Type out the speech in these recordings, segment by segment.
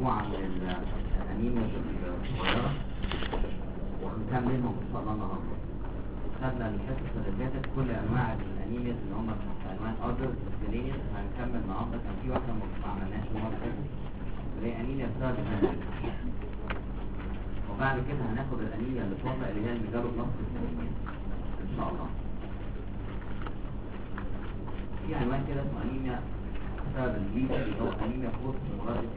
مجموعة من الأنيميا الصغيرة وهنكملهم إن شاء الله النهارده. خدنا الحصة اللي فاتت كل أنواع الأنيميا اللي هم تحت عنوان أوردر سيلينيس. هنكمل النهارده. كان في واحدة ما عملناش المرة اللي فاتت اللي هي أنيميا بسبب الهرمون. وبعد كده هناخد الأنيميا اللي فوق اللي هي الميجالو بلاستيك أنيميا إن شاء الله. في عنوان كده اسمه أنيميا بسبب الجيل اللي هو أنيميا بوست مرادف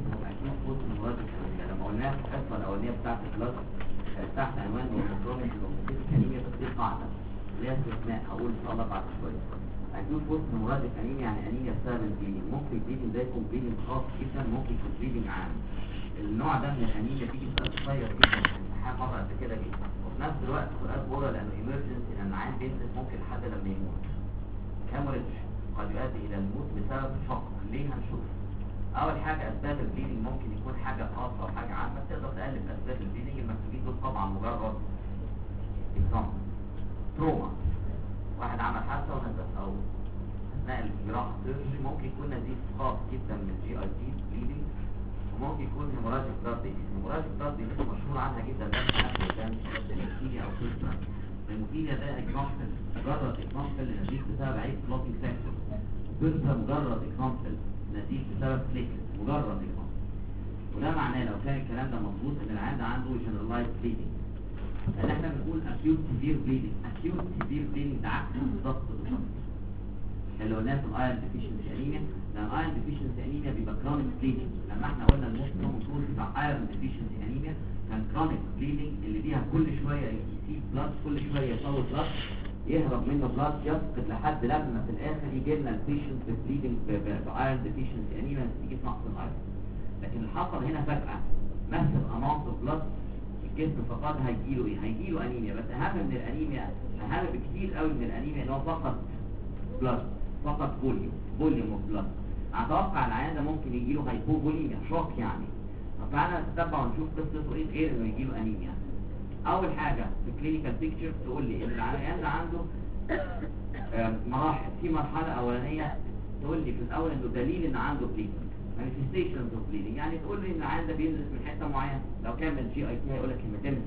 لما قلناها في الحصة الأولانية بتاعت البلاد تحت عنوان هيموكروميك أنيميا في قاعدة اللي هي استثناء هقول إن شاء الله بعد شوية. هنشوف بوست مرادف أنيميا يعني أنيميا بسبب الجيل. ممكن الجيل ده يكون بليدنج خاص جدا، ممكن يكون بليدنج عام. النوع ده من الأنيميا بيجي سؤال قصير جدا في الامتحان مرة قد كده جدا، وفي نفس الوقت سؤال بورا لأنه ايمرجنسي لأن العيان بينزل ممكن لحد لما يموت. هيموريدج قد يؤدي إلى الموت بسبب شق. ليه؟ هنشوف. أول حاجة أسباب البليدنج ممكن يكون حاجة خاصة أو حاجة عامة. تقدر تقلب أسباب البليدنج المكتوبين دول طبعا مجرد إكزامبل. تروما، واحد عمل حادثة ونزل أو أثناء الجراحة سيرجري ممكن يكون نزيف خاص جدا من الجي أي تي بليدنج، وممكن يكون هيموراجيك بلاد ديزيز. هيموراجيك بلاد ديزيز مشهور عنها جدا ده الهيموفيليا أو سيستم. الهيموفيليا ده إكزامبل، مجرد إكزامبل لنزيف بسبب عيب كلوتينج فاكتور. سيستم مجرد إكزامبل نزيف بسبب بليكلت، مجرد إكزامبل. وده معناه لو كان الكلام ده مظبوط ان العيان ده عنده جنرالايز بليدنج. لان احنا بنقول acute severe bleeding. acute severe bleeding ده عكس بالظبط اللي قلناه في الايرون ديفيشنسي انيميا. لان الايرون ديفيشنسي انيميا بيبقى كرونيك بليدنج. لما احنا قلنا الموست كومن بتاع ايرون ديفيشنسي انيميا كان كرونيك بليدنج اللي بيها كل شويه يسيب بلاد، كل شويه يصوت بلاد، يهرب منه بلاد، يفقد لحد لما في الاخر يجي لنا البيشنت بليدنج بايرون ديفيشنسي انيميا نتيجه نقص الايرون. لكن اللي حصل هنا فجأة مثل اماونت اوف بلاد الجسم فقد هيجيله ايه؟ هيجيله انيميا. بس اهم من الانيميا، اهم بكتير قوي من الانيميا ان هو فقط بلاد، فقط فوليوم اوف بلاد. اتوقع العيان ده ممكن يجيله هايبوفوليميا، شوك يعني. طب تعالى نتتبع ونشوف قصته ايه غير انه يجيله انيميا. اول حاجه في الكلينيكال بيكتشر تقول لي ان العيان ده عنده مراحل. في مرحله اولانيه تقول لي في الاول انه دليل ان عنده بليدنج، manifestations of bleeding. يعني تقول لي ان العيان ده بينزل من حته معينه. لو كان من جي اي تي هيقول لك هيماتيمس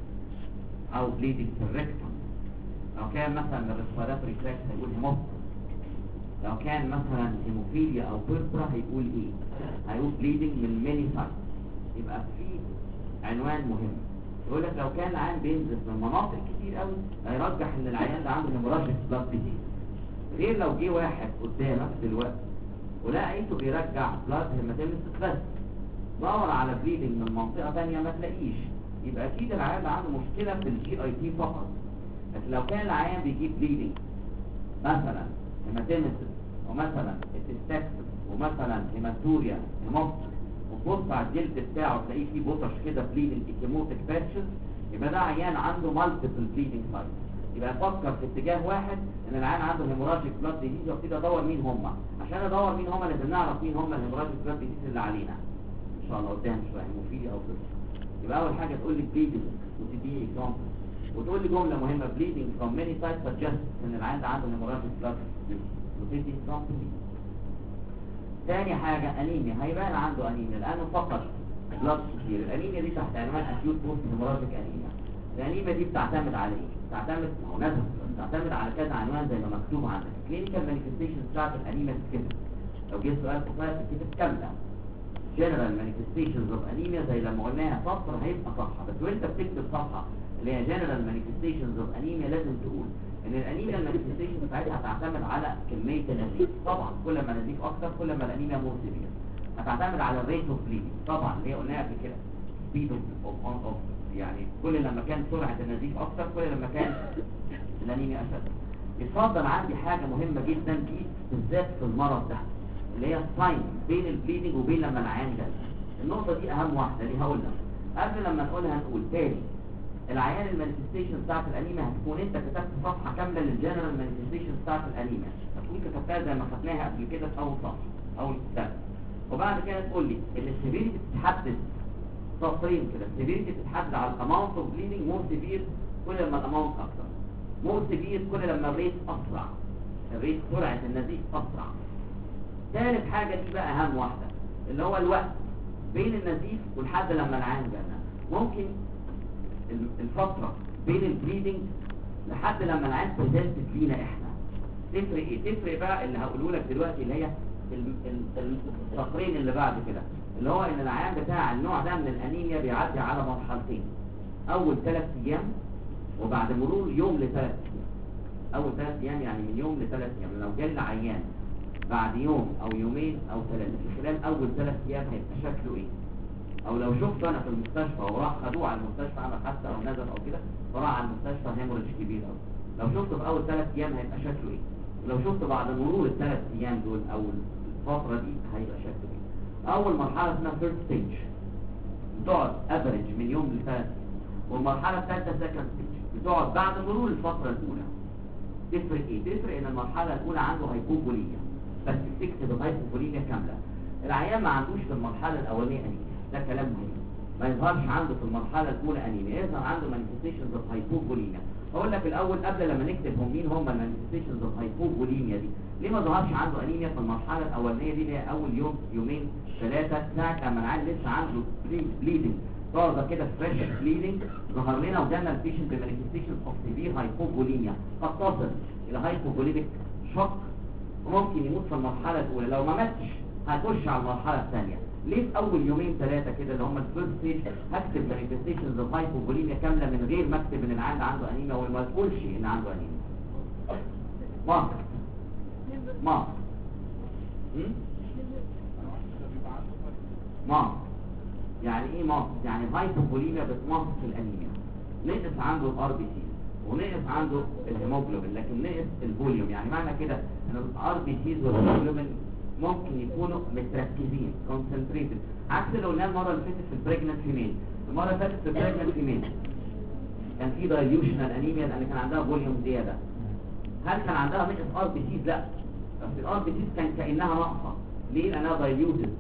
او bleeding في الريكتوم. لو كان مثلا من الريسبيراتوري تراكت هيقول هيموبتس. لو كان مثلا هيموفيليا او بيربرا هيقول ايه؟ هيقول bleeding من ماني سايت. يبقى في عنوان مهم يقول لك لو كان العيان بينزل من مناطق كتير قوي هيرجح ان العيان ده عنده هيموراجيك بلاد ديزيز. غير لو جه واحد قدامك دلوقتي ولقيته بيرجع بلاد هيماتيمس بس دور على بليدنج من منطقه ثانيه ما تلاقيش، يبقى اكيد العيان ده عنده مشكله في الجي اي تي فقط. لكن لو كان العيان بيجيب بليدنج مثلا هيماتيمس ومثلا التستكسس ومثلا هيماتوريا هيموبتس وتبص على الجلد بتاعه تلاقيه فيه بوتش كده بليدنج ايكيموتيك باتشز، يبقى ده عيان عنده مالتيبل بليدنج سايت. يبقى افكر في اتجاه واحد ان العيان عنده هيموراجيك بلاد ديزيز وابتدي ادور مين هم. عشان ادور مين هم لازم نعرف مين هم الهيموراجيك بلاد ديزيز اللي علينا ان شاء الله قدام شويه، هيموفيليا او بيربرا. يبقى اول حاجه تقول لي بليدنج وتديني اكزامبل وتقول لي جمله مهمه bleeding from many sites suggest ان العيان ده عنده هيموراجيك بلاد ديزيز وتدي اكزامبل. ثاني حاجه انيميا. هيبان عنده انيميا لانه فقط بلاد كتير. الانيميا دي تحت عنوان اكيوت بوست هيموراجيك انيميا. الانيميا دي بتعتمد على ايه؟ تعتمد على كذا عنوان زي ما مكتوب عندك. كلينيكال مانيفستيشنز بتاعت الانيميا تتكتب. لو جه سؤال قصير تتكتب كامله. جنرال مانيفستيشنز اوف انيميا زي لما قلناها سطر هيبقى صفحه، بس وانت بتكتب صفحه اللي هي جنرال مانيفستيشنز اوف انيميا لازم تقول ان الانيميا المانيفستيشنز بتاعتها هتعتمد على كميه النزيف. طبعا كل ما النزيف اكتر كل ما الانيميا مور سيفير. هتعتمد على الريت اوف بليدنج طبعا اللي هي قلناها قبل كده، سبيد اوف يعني كل لما كان سرعه النزيف اكتر كل لما كان الانيميا اشد. يتفضل عندي حاجه مهمه جدا دي بالذات في المرض ده اللي هي الساين بين البليدنج وبين لما العيان جاي. النقطه دي اهم واحده دي هقولها. قبل لما نقولها هنقول تاني العيان المانيفستيشن بتاعت الانيميا هتكون انت كتبت صفحه كامله للجنرال مانيفستيشن بتاعت الانيميا، هتكون كتبتها زي ما خدناها قبل كده في اول صفحه اول كتاب. وبعد كده تقول لي ان السيفيريتي بتتحدد سطرين كده. السيفيريتي بتتحدد على الاماونت اوف بليدنج. مور سيفير كل لما الاماونت اكتر، مور سيفير كل لما الريت اسرع، الريت سرعه النزيف اسرع. ثالث حاجه دي بقى اهم واحده اللي هو الوقت. بين النزيف ولحد لما العين جنة. ممكن الفترة بين البليدنج لحد لما العين بريزنتد لينا احنا تفرق ايه؟ تفرق بقى اللي هقوله لك دلوقتي اللي هي الفقرين اللي بعد كده، اللي هو ان العيان بتاع النوع ده من الانيميا بيعدي على مرحلتين، اول 3 ايام وبعد مرور يوم ل3 ايام. اول 3 ايام يعني من يوم ل3 ايام، لو جالنا عيان بعد يوم او يومين او 3 في خلال اول 3 ايام هيبقى شكله ايه؟ او لو شفته انا في المستشفى وراح خدوه على المستشفى عمل حادثه او نزل او كده وراح على المستشفى هيموريدج كبير قوي، لو شفته في اول 3 ايام هيبقى شكله ايه؟ ولو شفته بعد مرور ال3 ايام دول او الفتره دي هيبقى شكله ايه؟ اول مرحله اسمها فيرست ستيج بتقعد افريج من يوم ل3، والمرحله الثالثه سكند ستيج بتقعد بعد مرور الفتره الاولى. تفرق ايه؟ تفرق ان المرحله الاولى عنده هايبوفوليميا، بس تكتب الهايبوفوليميا كامله. العيان ما عندوش في المرحله الاولانيه انيميا، ده كلام مهم. ما يظهرش عنده في المرحله الاولى انيميا، يظهر عنده مانيفستيشنز اوف هايبوفوليميا. اقول لك الاول قبل لما نكتبهم مين هم المانيفستيشنز اوف هايبوفوليميا دي، ليه ما ظهرش عنده انيميا في المرحله الاولانيه دي اللي هي اول يوم يومين 3 ساعه لما العيان لسه عنده بليدنج طازه كده فريش بليدنج، ظهر لنا وجالنا البيشنت بمانيفستيشنز اوف سيفير هايبوفوليميا قد تصل الى هايبوفوليميك شوك وممكن يموت في المرحله الاولى. لو ما ماتش هتخش على المرحله الثانيه. ليه في اول يومين 3 كده اللي هم الفيرست ستيج هكتب مانيفستيشنز اوف هايبوفوليميا كامله من غير ما اكتب ان العيان عنده انيميا وما تقولش ان عنده انيميا؟ ما يعني ايه ماس؟ يعني الهايبوفوليميا بتمص الانيميا، نقص عنده الار بي سي ونقص عنده الهيموجلوبين لكن نقص الفوليوم. يعني معنى كده ان الار بي سيز والهيموجلوبين ممكن يكونوا متركزين كونسنتريتد، عكس اللي قلناه المره اللي فاتت في البريجننت فيميل. المره اللي فاتت في البريجننت فيميل كان في دايليوشنال انيميا لان كان عندها فوليوم زياده. هل كان عندها نقص ار بي سيز؟ لا، بس الار بي سيز كان كانها ناقصه. ليه؟ لانها دايليوتد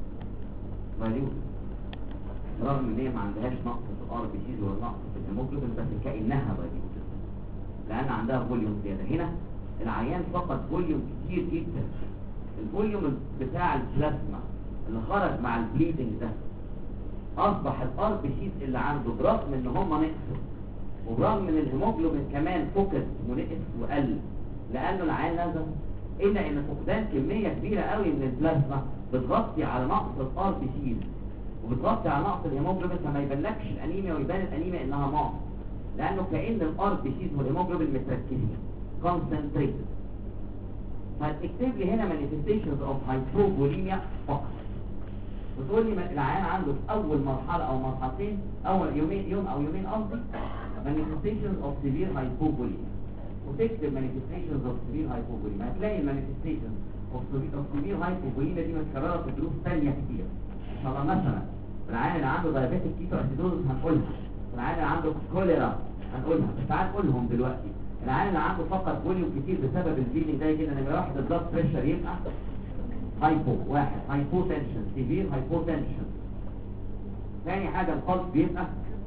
رغم ان هي ما عندهاش نقص في الار بي سيز ولا نقص في الهيموجلوبين، بس كانها دايليوتد لان عندها فوليوم زياده. هنا العيان فقد فوليوم كتير جدا. الفوليوم بتاع البلازما اللي خرج مع البليدنج ده اصبح الار بي سيز اللي عنده برغم ان هم نقصوا وبرغم ان الهيموجلوبين كمان فقد ونقص وقل لانه العيان نزل، الا ان فقدان كميه كبيره قوي من البلازما بتغطي على نقص الار بي سيز وبتغطي على نقص الهيموجلوبين، فما يبانلكش الانيميا ويبان الانيميا انها نقص لانه كأن الار بي سيز والهيموجلوبين متركزين كونسنتريتد. فاكتب لي هنا مانيفستيشنز اوف هايبوفوليميا فقط، وتقول لي العيان عنده في اول مرحله او مرحلتين اول يوم او يومين قصدي مانيفستيشنز اوف سيفير هايبوفوليميا، وتكتب مانيفستيشنز اوف سيفير هايبوفوليميا. هتلاقي المانيفستيشنز اوف سيفير هايبوفوليميا دي متكرره في دروس ثانيه كتير. ان شاء الله مثلا العيان اللي عنده دايابيتيك كيتو اسيدوزس هنقولها، العيان اللي عنده كوليرا هنقولها، بس تعال نقولهم دلوقتي. العيان اللي عنده فقط فوليوم كتير بسبب البليدنج ده كده نمره 1 البلاد بريشر يبقى هايبو، 1 هايبوتنشن سيفير هايبوتنشن. ثاني حاجه القلب بيبقى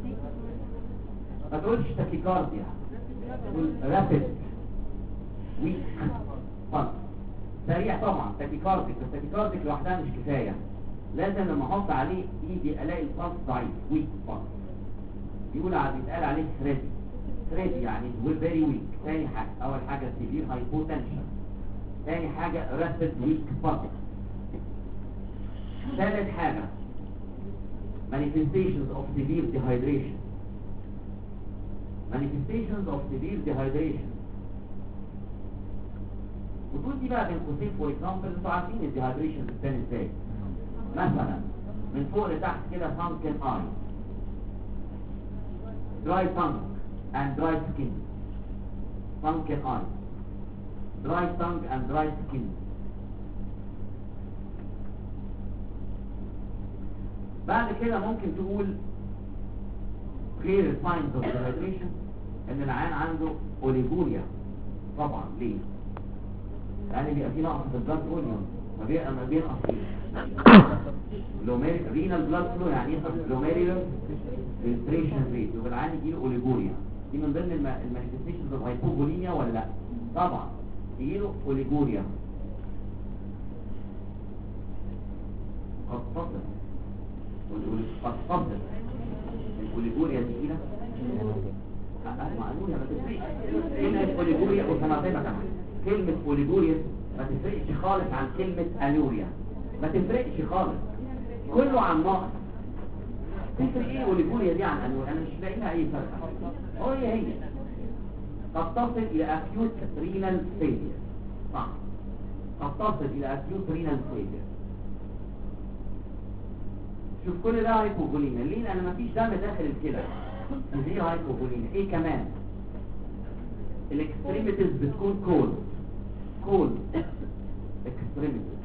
ما تقولش تاكيكارديا، تقول رابيد ويك بلس سريع طبعا تاكيكارديك، بس تاكيكارديك لوحدها مش كفايه، لازم لما احط عليه ايدي الاقي البلس ضعيف ويك بلس، بيتقال عليه فريدي يعني فيري ويك. ثاني حاجه اول حاجه سيفير هايبوتنشن، ثاني حاجه رابيد ويك بلس، ثالث حاجه manifestations of severe dehydration. وتقول دي بقى بين قوسين فور اكزامبل انتوا عارفين الديهايدريشن بتبان ازاي. مثلا من فوق لتحت كده sunken eye, dry tongue and dry skin. sunken eye, dry tongue and dry skin. بعد كده ممكن تقول clear signs of dehydration ان العيان عنده اوليجوريا. طبعا ليه؟ لان بيبقى فيه نقص في البلاد فوليوم، ما بينقص رينال بلاد فلو، يعني ينقص glomerular filtration rate، يبقى العيان يجيله اوليجوريا. دي من ضمن المانيفستيشنز اوف هايبوفوليميا ولا لا؟ طبعا يجيله اوليجوريا قد تصل فتفضل الأوليجوريا تقيلة مع أنوريا ما تفرقش. كلمة أوليجوريا وسنعطيها كمان كلمة أوليجوريا ما تفرقش خالص عن كلمة أنوريا، ما تفرقش خالص، كله عن ناقص. تفرق ايه أوليجوريا دي عن أنوريا؟ أنا مش لاقي لها أي فرق. هي قد تصل إلى acute renal failure. صح، قد تصل إلى acute renal failure. شوف كل ده هايبوفوليميا ليه؟ لأن مفيش دم داخل الكلى، دي هايبوفوليميا. ايه كمان؟ الاكستريميتيز بتكون كولد اكستريميتيز،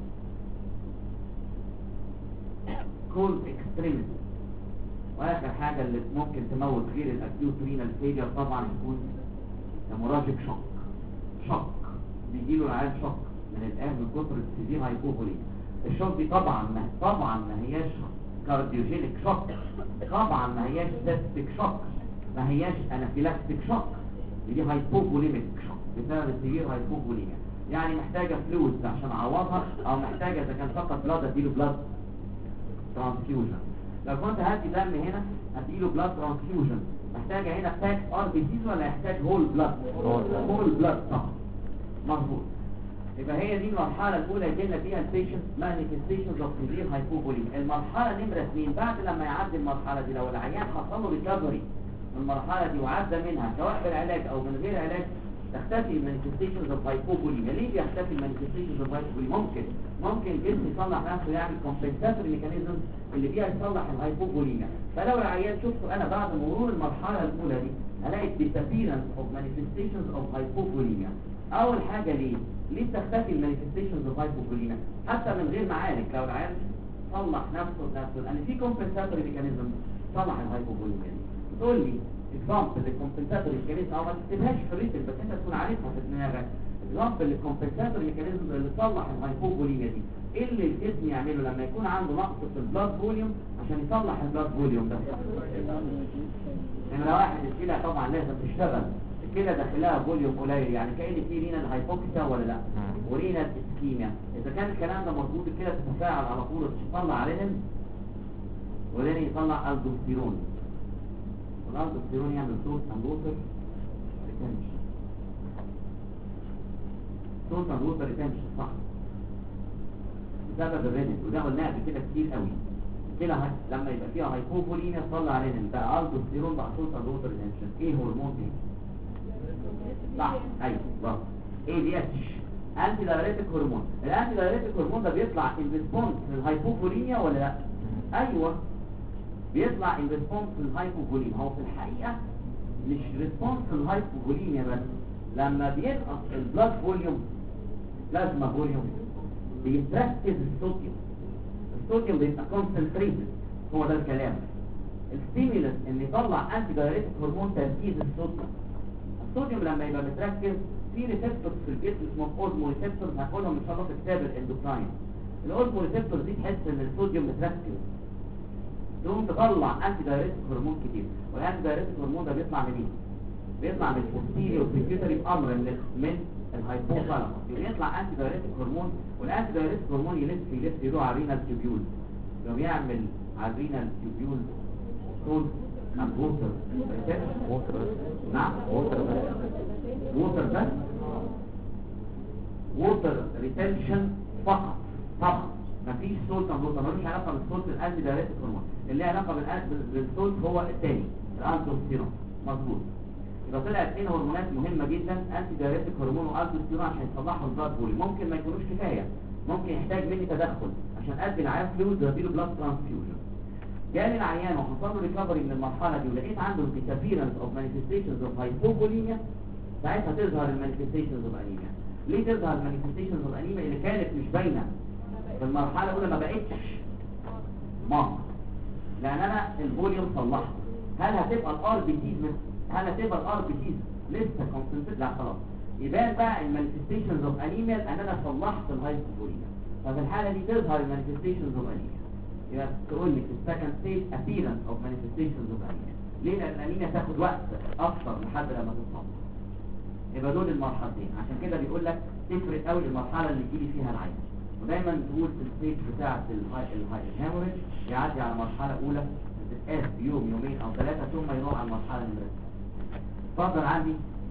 كولد اكستريميتيز. واخر حاجة اللي ممكن تموت غير الاكيوت رينال فيلير طبعا يكون هيموراجيك شوك بيجيله العيان شوك من الآن من كتر السيفير هايبوفوليميا. الشوك دي طبعا ما هياش كارديوجينيك شوك، طبعا ما هياش سيبتيك شوك، ما هياش انافيلاكتيك شوك، دي هايبوفوليميك شوك بسبب السيفير هايبوفوليميا. يعني محتاجة فلويدز عشان اعوضها، او محتاجة اذا كان فقط بلاد اديله بلاد ترانسفيوجن. لو كنت هدي دم هنا هديله بلاد ترانسفيوجن، محتاجة هنا باك ار بي سيز ولا يحتاج هول بلاد؟ هول بلاد طبعا. مظبوط. يبقى هي دي المرحلة الأولى جينا فيها البيشنت مانيفستيشنز اوف سيفير هايبوفوليميا. المرحلة نمرة 2 بعد لما يعدي المرحلة دي، لو العيان حصل له ريكفري من المرحلة دي وعدى منها سواء بالعلاج أو من غير علاج، تختفي المانيفستيشنز اوف هايبوفوليميا. ليه بيختفي المانيفستيشنز اوف هايبوفوليميا؟ ممكن الجسم يصلح نفسه، يعمل كومبنساتوري ميكانيزم اللي بيها يصلح الهايبوفوليميا. فلو العيان شفته انا بعد مرور المرحلة الأولى دي هلاقي disappearance of manifestations of hypopholemia. أول حاجة ليه بتختفي المانيفستيشنز اوف هايبوفوليميا حتى من غير معالج؟ لو العيان صلح نفسه بنفسه، لأن في كومبنساتوري ميكانيزم صلح الهايبوفوليميا دي. تقول لي اكزامبل للكومبنساتوري ميكانيزم، او ما تكتبهاش في الريتم بس انت تكون عارفها في دماغك. اكزامبل للكومبنساتوري ميكانيزم اللي تصلح الهايبوفوليميا دي، ايه اللي الجسم يعمله لما يكون عنده نقص في البلاد فوليوم عشان يصلح البلاد فوليوم ده؟ نمرة واحد الكلى طبعا لازم تشتغل، الكلى داخلها فوليوم قليل، يعني كأن في رينال هايبوكسيا ولا لا؟ ورينال اسكيميا. اذا كان الكلام ده مظبوط الكلى تتفاعل على طول تطلع رينين، ورينين يطلع الدوستيرون، والالدوستيرون يعمل صوت اندوتر ريتنشن. صوت اندوتر ريتنشن صح بسبب الرينين، وده قلناه قبل كده كتير قوي. كده لما يبقى فيها هايبوفوليميا تطلع رينين، بقى الدوستيرون بقى صوت اندوتر ريتنشن. ايه هرمون ايه؟ صح ايوه برافو، ايه دي اتش انتي دايريتك هرمون. الانتي دايريتك هرمون ده بيطلع ان ريسبونس للهايبوفوليميا ولا لا؟ ايوه بيطلع ان ريسبونس للهايبوفوليميا. هو في الحقيقه مش ريسبونس للهايبوفوليميا بس، لما بينقص البلاد فوليوم بلازما فوليوم بيتركز الصوديوم بيبقى كونسنتريتد. هو ده الكلام. الستيمولس ان يطلع انتي دايريتك هرمون تركيز الصوديوم لما يبقى متركز في ريسبتورز في الجسم اسمهم اودمو ريسبتورز، هقولهم ان شاء الله في كتاب الاندوكراين. الاودمو ريسبتورز دي تحس ان الصوديوم متركز تقوم تطلع انتي دايريتك هرمون كتير. والانتي دايريتك هرمون ده بيطلع منين؟ بيطلع من البوستيريور بيتيوتري بامر من الهايبوثالاموس. يطلع انتي دايريتك هرمون، والانتي دايريتك هرمون يلف يروح على الرينال تيوبيول، يقوم يعمل على الرينال تيوبيول صوت ووتر. نعم ووتر ريتنشن فقط طبعا، مفيش سولت اند ملوش علاقه بالسولت. الانتي دايريتك هرمون اللي له علاقه بالسولت هو الثاني الالدوستيرون. مظبوط. يبقى طلع اثنين هرمونات مهمه جدا، انتي دايريتك هرمون والدوستيرون، عشان يصلحوا البلاد فوليوم. ممكن ما يكونوش كفايه، ممكن يحتاج مني تدخل عشان ادي العيان فلويد واديله بلاد ترانسفيوجن. جالي العيان وحصل له ريكفري من المرحله دي ولقيت عنده disappearance of manifestations of hypopholemia، ساعتها تظهر المانيفستيشنز اوف انيميا. ليه تظهر المانيفستيشنز اوف انيميا اللي كانت مش باينه في المرحله الاولى؟ ما بقتش مارك، لان انا الفوليوم صلحته. هل هتبقى الار بي سيز لسه كونسنتريت؟ لا خلاص، يبان بقى المانيفستيشنز اوف انيميا ان انا صلحت الهايبوفوليميا. ففي الحاله دي تظهر المانيفستيشنز اوف انيميا. يبقى تقول لي في السكند ستيج appearance of manifestations of anemia. ليه؟ لان الانيميا تاخد وقت اكثر لحد لما تتصلح. يبقى دول المرحلتين، عشان كده بيقول لك تفرق قوي المرحله اللي تيجي فيها العين. ودايما تقول في الستيج بتاعه الهيموريج يعدي على مرحله اولى بتتقاس بيوم يومين او ثلاثه ثم يروح على المرحله النمره. اتفضل عندي.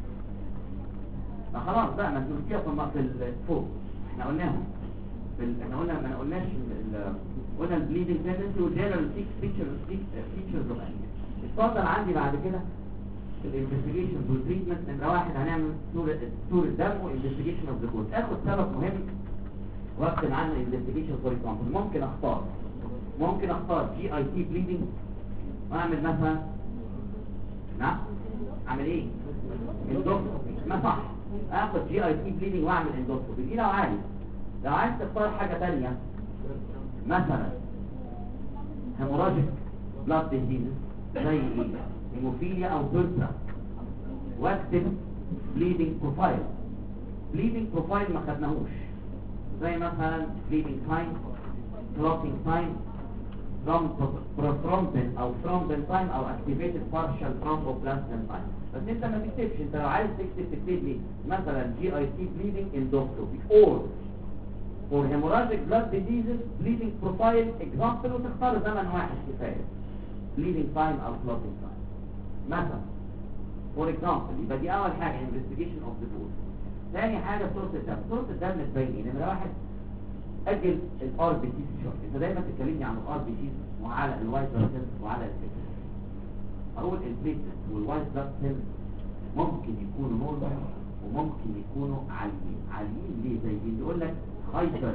خلاص بقى ما انتوا فيها في الفوق احنا قلناهم احنا قلنا ما قلناش قلنا البليدنج تندنسي والجنرال فيتشرز اوف انيميا. اتفضل عندي بعد كده الانفستيجيشن والتريتمنت. نمره واحد هنعمل صوره دم وانفستيجيشن اوف ذا كوز. اخد سبب مهم واكتب عنه انفستيجيشن فور اكزامبل. ممكن اختار جي اي تي بليدنج واعمل مثلا نعم اعمل ايه؟ اندوسكوبي. ما صح اخد جي اي تي بليدنج واعمل اندوسكوبي دي لو عايز تختار حاجه ثانيه مثلا هيموراجيك بلاد ديزيز زي ايه؟ هيموفيليا او تولسا واكتب بليدنج بروفايل ما خدناهوش زي مثلا بليدنج تايم كلوتينج تايم بروثرومبين او ثرومبين تايم او اكتيفيتد بارشال ثرومبوبلاستين تايم. بس انت ما تكتبش. انت لو عايز تكتب لي مثلا جي اي تي بليدنج اندوسكوبي اور for hemorrhagic blood diseases bleeding profile example وتختار زمن واحد كفايه bleeding time او clotting time مثلا for example. يبقى دي اول حاجه investigation of the cause. ثاني حاجه صوره الدم تبين ايه. نمره واحد اجل الار بي سي شورت. انت دايما تكلمني عن الار بي سي وعلى الوايت بلاد سيلز وعلى البليتلت. اقول البليتلت والوايت بلاد سيلز ممكن يكونوا نورمال وممكن يكونوا عاليين ليه؟ زي اللي يقول لك هايبر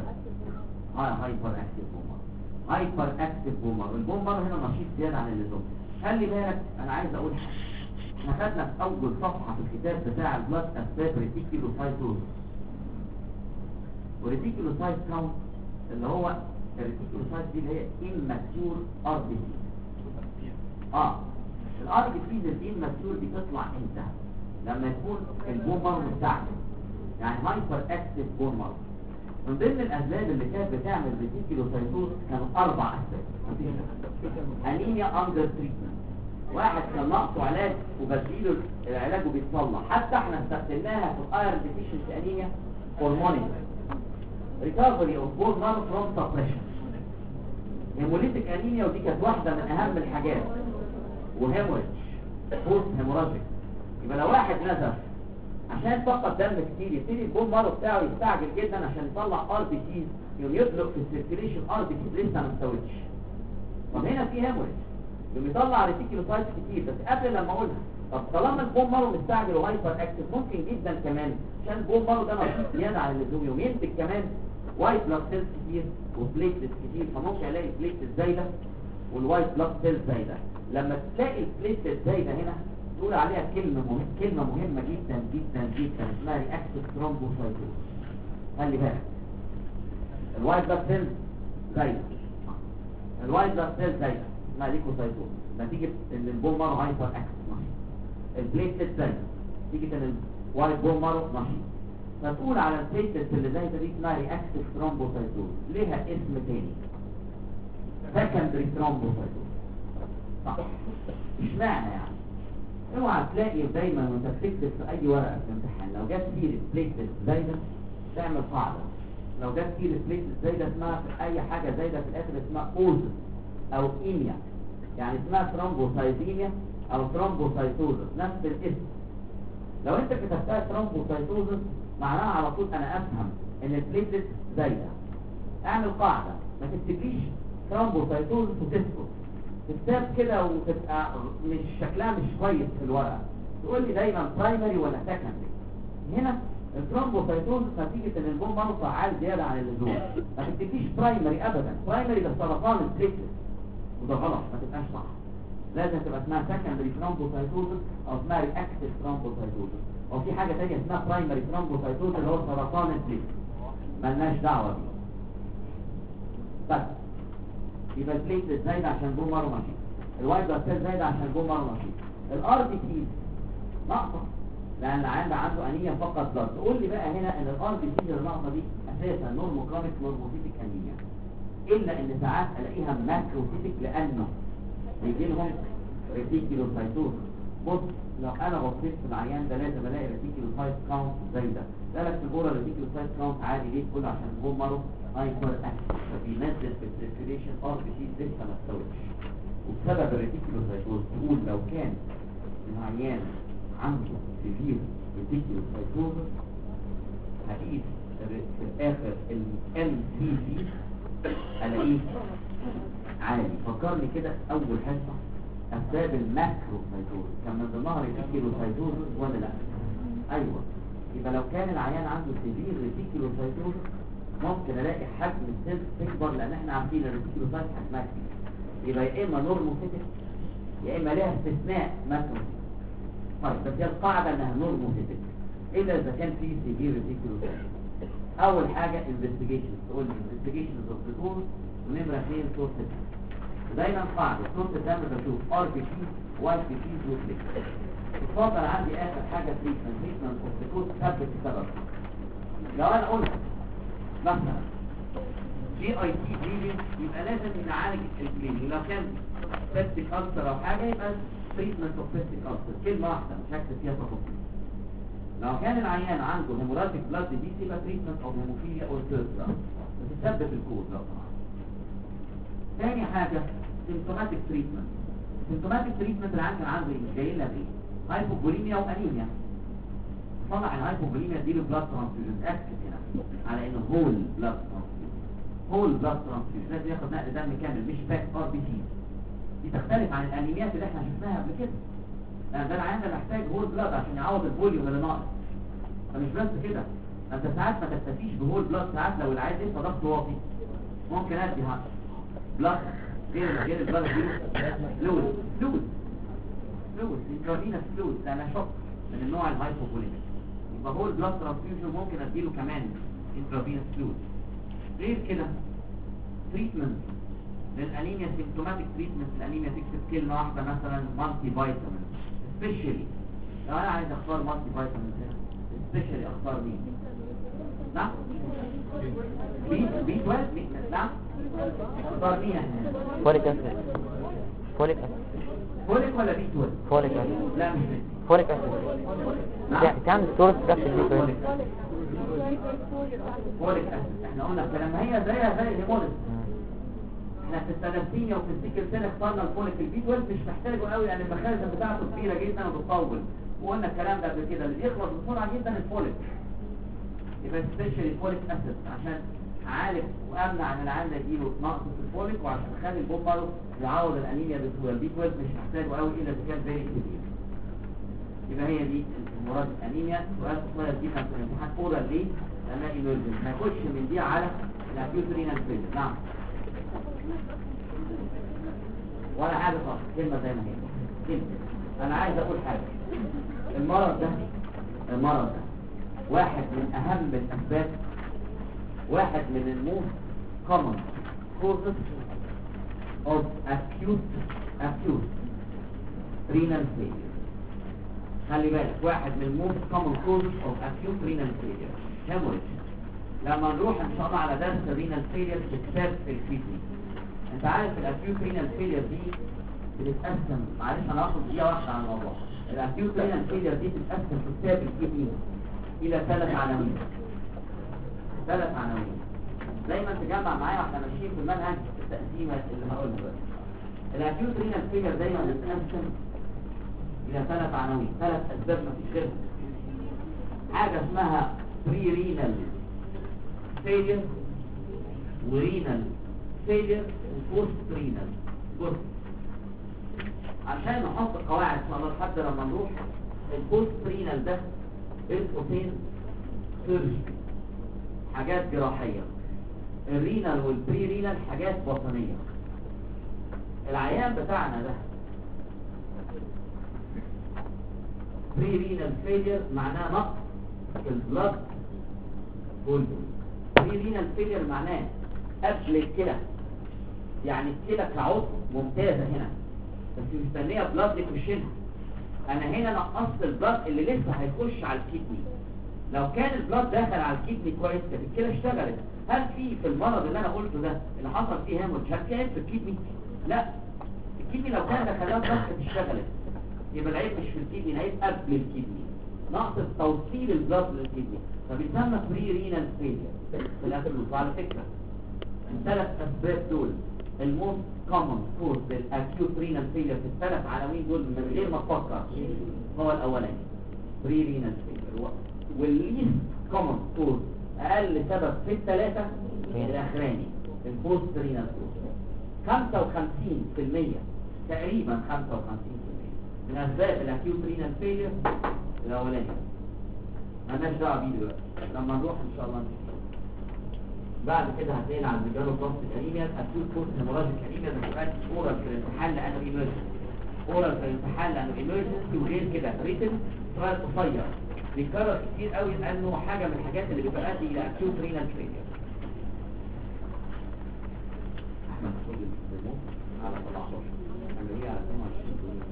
اكتيف بومر. البومر هنا نشيط زياده عن اللزوم. خلي بالك انا عايز اقول حاجه. احنا خدنا في اول صفحه في الكتاب بتاع البلاد اسباب ريتيكولوسايتوز وريتيكولوسايت كاونت اللي هو الريتيكولوسايت دي اللي هي immature ار بي سي. الار بي سي الاماتيور دي بتطلع امتى؟ لما يكون البومر مستعجل يعني هايبر اكتيف بومر. من ضمن الاسباب اللي كانت بتعمل ريتيكولوسايتوز كانوا 4 اسباب. انيميا اندر تريتمنت. واحد كان ناقصه علاج وبديله العلاج وبيتصلح. حتى احنا استخدمناها في الايرون ديفيشنسي انيميا هرمونيك ريكفري اوف بون مارو فروم سبريشن. هيموليتيك انيميا ودي كانت واحده من اهم الحاجات. وهيموريج بوست هيموراجيك. يبقى لو واحد نزف عشان فقط دم كتير يبتدي البون مارو بتاعه يستعجل جدا عشان يطلع ار بي سيز يوم يطلق في السيركيليشن ار بي سيز لسه ما استوتش. طب هنا في هيموريج يوم يطلع ريتيكولوسايت كتير. بس قبل لما اقولها طب طالما البون مارو مستعجل وهايبر اكتف ممكن جدا كمان عشان البون مارو ده نشيط زياده عن اللزوم يوم ينتج كمان وايت بلاد سيلز كتير وبليتلت كتير. فممكن الاقي بليتلت زايده والوايت بلاد سيلز زايده. لما تلاقي البليتلت زايده هنا تقول عليها كلمه مهمه جدا جدا جدا اسمها رياكتيف ثرومبوسايتوز. خلي بالك الوايت بلاد سيلز زايده اسمها ليكوسايتوز نتيجه ان البون مارو هايبر اكتف نشيط. البليتلت زايده نتيجه ان الوايت بون مارو نشيط. فتقول على البليتلت اللي زايده دي اسمها رياكتيف ثرومبوسايتوز. ليها اسم تاني سكندري ثرومبوسايتوز. صح اشمعنى يعني؟ اوعى تلاقي دايما وانت بتكتب في اي ورقه في الامتحان لو جت سيره بليتلت زايده تعمل قاعده. لو جت سيره بليتلت زايده اسمها في اي حاجه زايده في الاخر اسمها اوز او ايميا يعني اسمها ثرومبوسايتيميا او ثرومبوسايتوزس نفس الاسم. لو انت كتبتها ثرومبوسايتوزس معناها على طول انا افهم ان البليتلت زايده. اعمل قاعده ما تكتبليش ثرومبوسايتوزس وتسكت. تكتب كده وتبقى مش شكلها مش كويس في الورقه. تقول لي دايما برايمري ولا سكندري. هنا الثرومبوسايتوزس نتيجه ان البون مارو فعال زياده عن اللزوم. ما تكتبليش برايمري ابدا. برايمري ده سرطان البليتلت وده غلط ما تبقاش صح. لازم تبقى اسمها سكندري ثرومبوسايتوزس او اسمها رياكتيف ثرومبوسايتوزس او في حاجه ثانيه اسمها برايمري ثرومبوسايتوزس اللي هو سرطان البليتلت. مالناش دعوه بيه. بس يبقى البليتلت زايده عشان بون مارو نشيط. الوايت بلاد سيل زايده عشان بون مارو نشيط. الار بي سي ناقصه لان عنده انيميا فقط بلاد. تقول لي بقى هنا ان الار بي سي اللي ناقصه دي اساسا نورموكرونيك نورموسيتيك انيميا الا ان ساعات الاقيها ماكروسيتيك لانه بيجي لهم ريتيكولوسايتوز. بص لو انا بصيت في العيان ده لازم الاقي ريتيكولوسايت كاونت زايده. بالك في الجوره ريتيكولوسايت كاونت عادي ليه؟ كله عشان البون مارو هايبر اكتف فبينزل في السيركيليشن ار بي سي لسه ما استوتش. وبسبب الريتيكولوسايتوز تقول لو كان العيان عنده سيفير ريتيكولوسايتوز هقيس في الاخر الام سي في الاقيه عالي. فكرني كده اول حصه اسباب الماكروسايتوز كان من ضمنها ريتيكولوسايتوز ولا لا؟ ايوه. يبقى لو كان العيان عنده سيفير ريتيكولوسايتوز ممكن الاقي حجم السيلز تكبر لان احنا عارفين الريتيكولوسايت حجمها كبير. يبقى يا اما نورموسيتك يا اما لها استثناء ماكروسايتوز. طيب بس هي القاعده انها نورموسيتك الا اذا كان في سيفير ريتيكولوسايتوز. اول حاجه انفستيجيشن تقول لي انفستيجيشن اوف ذا ونمره 2 سورس الدم. ودايما قاعده سورس الدم بشوف ار بي سي واي بي سي وبليك. اتفضل عندي اخر حاجه تريتمنت اوف ذا ثبت السبب. لو انا قلت مثلا جي اي تي بليدنج يبقى لازم نعالج البليدنج. لو كان سيبتيك ألسر او حاجه يبقى تريتمنت اوف سيبتيك ألسر كلمه واحده مش هكتب فيها تفاصيل. لو كان العيان عنده هيموراتيك بلاد ديزيز يبقى تريتمنت اوف هيموفيليا او تيرسا بتثبت الكود لو سمحت. ثاني حاجه سيمتوماتيك تريتمنت. سيمتوماتيك تريتمنت العيان كان عنده ايه؟ جاي لنا بايه؟ هايبوفوليميا وانيميا. طلع الهايبوفوليميا دي له بلاد ترانسفيوجن اكتب هنا على انه هول بلاد ترانسفيوجن. هول بلاد ترانسفيوجن لازم ياخد نقل دم كامل مش باك ار بي سي. دي تختلف عن الانيميات اللي احنا شفناها قبل كده. لان ده العيان ده محتاج هول بلاد عشان يعوض الفوليوم اللي ناقص. فمش بس كده انت ساعات ما تكتفيش بهول بلاد. ساعات لو العيان لسه ضغطه واطي ممكن ادي بلاد غير البلاد فلويد انترافينوس فلويد لانها شوك من النوع الهايبوفوليميك. يبقى هول بلاد ترانسفيوجن ممكن اديله كمان انترافينوس فلويد. غير كده تريتمنت للانيميا سيمتوماتيك تريتمنت الانيميا تكتب كلمه واحده مثلا مالتي فيتامين سبيشالي. لو انا عايز اختار مالتي فيتامين سبيشالي اختار مين؟ نعم بي 12 نعم اختار مين احنا؟ فوليك اسيد فوليك ولا بي 12؟ فوليك اسيد لا مش فوليك اسيد كان دكتور بتاعت البي 12 فوليك اسيد. احنا قلنا الكلام هي زيها زي الهيموليز. احنا في الثلاثينيا وفي السيكل سيل اخترنا الفوليك. البي 12 مش محتاجه قوي لان المخازن بتاعته كبيره جدا وبتطول وقلنا الكلام ده قبل كده. اللي يخلص بسرعه جدا الفوليك. يبقى سبيشالي فوليك اسيد عشان اعالج وامنع ان العيان ده يجيله نقص في الفوليك وعشان اخلي البومبارو يعوض الانيميا بسهوله. البي 12 مش محتاجه قوي الا اذا كان فيري كبير. يبقى هي دي مراد الانيميا. سؤال صغير جدا في الامتحان اورال ليه؟ لانها ايمرجنسي هيخش من دي على الاكيوت رينال فيلير. نعم ولا حاجه خالص كلمه زي ما هي كلمه. انا عايز اقول حاجه. المرض ده واحد من اهم الاسباب واحد من الموست common causes of acute renal failure. خلي بالك واحد من الموست common causes of acute renal failure hemorrhage. لما نروح ان شاء الله على درس الرينال failure بتكتاب في الكيدني. انت عارف الاكيوت رينال failure دي بتتقسم. معلش انا هاخد دقيقه واحده على الموضوع. الاكيوت رينال failure دي بتتقسم في كتاب الكيدني الى 3 عناوين. دايما تجمع معايا واحنا ماشيين في المنهج التقسيمه اللي هقولها دلوقتي. الاكيوت رينال فيلير دايما بتتقسم الى 3 عناوين. 3 اسباب مفيش غيرها. حاجه اسمها بري رينال فيلير ورينال فيلير وبوست رينال. بص عشان نحط قواعد ان شاء الله لحد لما نروح. البوست رينال ده اسمه فين؟ سيرجي حاجات جراحيه. الرينال والبري رينال حاجات بطنيه. العيان بتاعنا ده بري رينال فيلير معناه نقص في البلاد فوليوم. بري رينال فيلير معناه قبل الكلى. يعني الكلى كعضو ممتازه هنا بس مستنيه بلاد يخشها. انا هنا نقصت البلاد اللي لسه هيخش على الكدني. لو كان البلاد داخل على الكدني كويس كانت الكلى اشتغلت. هل في المرض اللي انا قلته ده اللي حصل فيه هيموريدج هل في عيب في الكدني؟ لا. الكدني لو كان دخلها بلاد كانت اشتغلت. يبقى العيب مش في الكدني، العيب قبل الكدني. نقص توصيل البلاد للكدني فبيسمى بري رينال فيلير في الاكيوت. وعلى فكره الثلاث اسباب دول الموست كومن كوز للاكيوت رينال فيلير في الثلاث عناوين دول من غير ما تفكر هو الاولاني بري رينال فيلير، والليست كومن كوز اقل سبب في الثلاثه الاخراني البوست رينال كوز. 55% تقريبا 55% من اسباب الاكيوت رينال فيلير الاولاني. مالناش دعوه بيه دلوقتي، لما نروح ان شاء الله نشوف. بعد كده هتلاقي على الميجالو بلاستيك انيميا اكيوت بوست هيموراجيك انيميا ده سؤال اورال في الامتحان لانه ايمرجنسي، اورال في الامتحان لانه ايمرجنسي، وغير كده ريتن سؤال قصير بيتكرر كتير قوي لانه حاجه من الحاجات اللي بتؤدي الى اكيوت رينال فيلير. احمد خد الريموت على 17 عمليه على 22.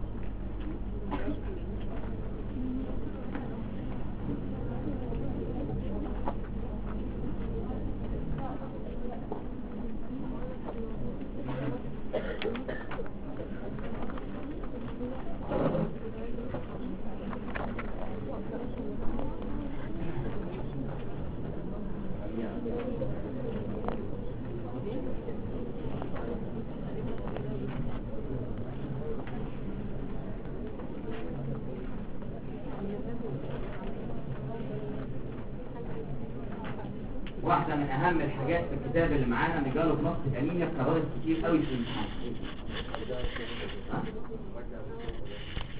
واحدة من أهم الحاجات في الكتاب اللي معانا ميجالو بلاستيك أنيميا اتكررت كتير قوي في الامتحان.